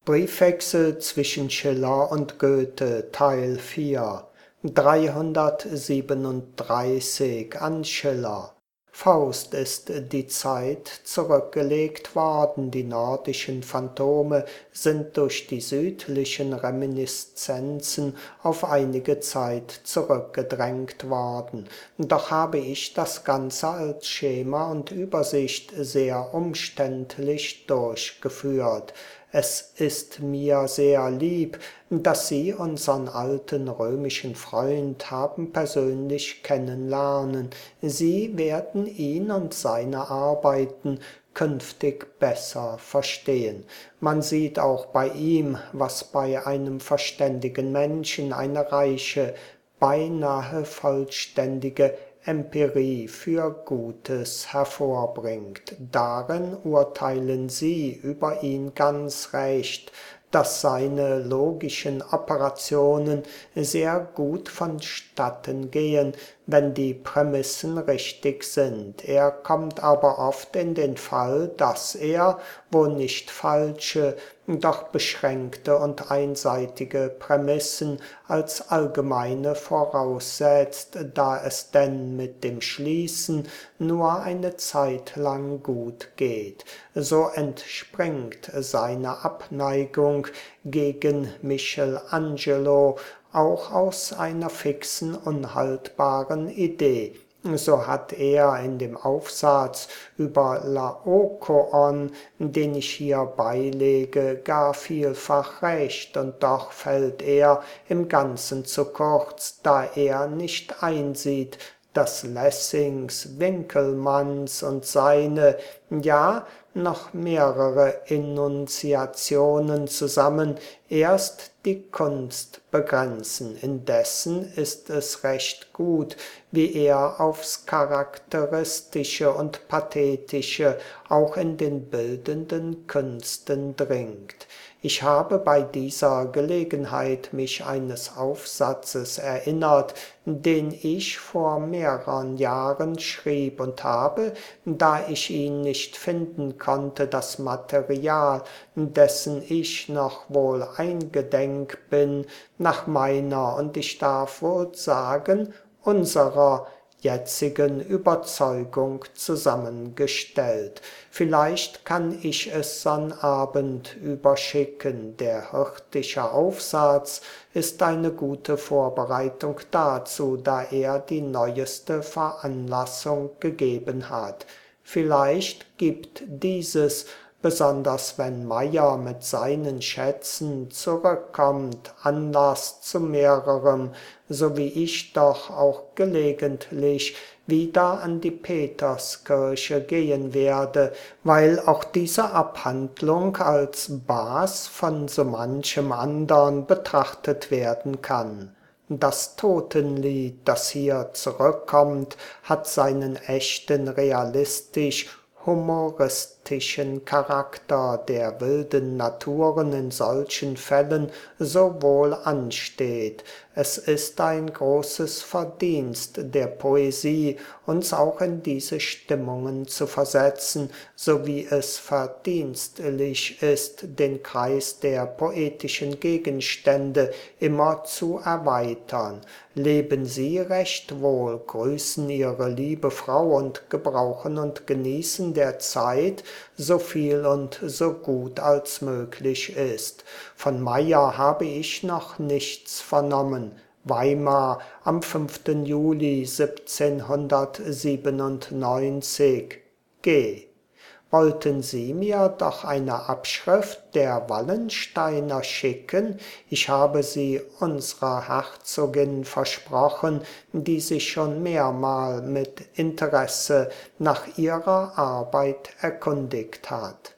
Briefwechsel zwischen Schiller und Goethe, Teil 4, 337 an Schiller. Faust ist die Zeit zurückgelegt worden, die nordischen Phantome sind durch die südlichen Reminiszenzen auf einige Zeit zurückgedrängt worden. Doch habe ich das Ganze als Schema und Übersicht sehr umständlich durchgeführt. Es ist mir sehr lieb, dass Sie unseren alten römischen Freund haben persönlich kennenlernen. Sie werden ihn und seine Arbeiten künftig besser verstehen. Man sieht auch bei ihm, was bei einem verständigen Menschen eine reiche, beinahe vollständige Empirie für Gutes hervorbringt. Darin urteilen Sie über ihn ganz recht, dass seine logischen Operationen sehr gut vonstatten gehen, wenn die Prämissen richtig sind. Er kommt aber oft in den Fall, dass er, wo nicht falsche, doch beschränkte und einseitige Prämissen als allgemeine voraussetzt, da es denn mit dem Schließen nur eine Zeit lang gut geht. So entspringt seine Abneigung gegen Michelangelo auch aus einer fixen, unhaltbaren Idee. So hat er in dem Aufsatz über Laokoon, den ich hier beilege, gar vielfach recht, und doch fällt er im Ganzen zu kurz, da er nicht einsieht, dass Lessings, Winckelmanns und seine, ja, noch mehrere Enunziationen zusammen erst die Kunst begrenzen. Indessen ist es recht gut, wie er aufs Charakteristische und Pathetische auch in den bildenden Künsten dringt. Ich habe bei dieser Gelegenheit mich eines Aufsatzes erinnert, den ich vor mehreren Jahren schrieb und habe, da ich ihn nicht finden konnte, das Material, dessen ich noch wohl eingedenk bin, nach meiner, und ich darf wohl sagen, unserer jetzigen Überzeugung zusammengestellt. Vielleicht kann ich es Sonnabend überschicken. Der Hirtische Aufsatz ist eine gute Vorbereitung dazu, da er die neueste Veranlassung gegeben hat. Vielleicht gibt dieses, besonders wenn Meyer mit seinen Schätzen zurückkommt, Anlass zu mehrerem, so wie ich doch auch gelegentlich wieder an die Peterskirche gehen werde, weil auch diese Abhandlung als Bas von so manchem andern betrachtet werden kann. Das Totenlied, das hier zurückkommt, hat seinen echten realistisch-humoristischen Charakter, der wilden Naturen in solchen Fällen so wohl ansteht. Es ist ein großes Verdienst der Poesie, uns auch in diese Stimmungen zu versetzen, so wie es verdienstlich ist, den Kreis der poetischen Gegenstände immer zu erweitern. Leben Sie recht wohl, grüßen Ihre liebe Frau und gebrauchen und genießen der Zeit so viel und so gut als möglich ist. Von Meyer habe ich noch nichts vernommen. Weimar am 5. Juli 1797. G. Wollten Sie mir doch eine Abschrift der Wallensteiner schicken? Ich habe sie unserer Herzogin versprochen, die sich schon mehrmal mit Interesse nach ihrer Arbeit erkundigt hat.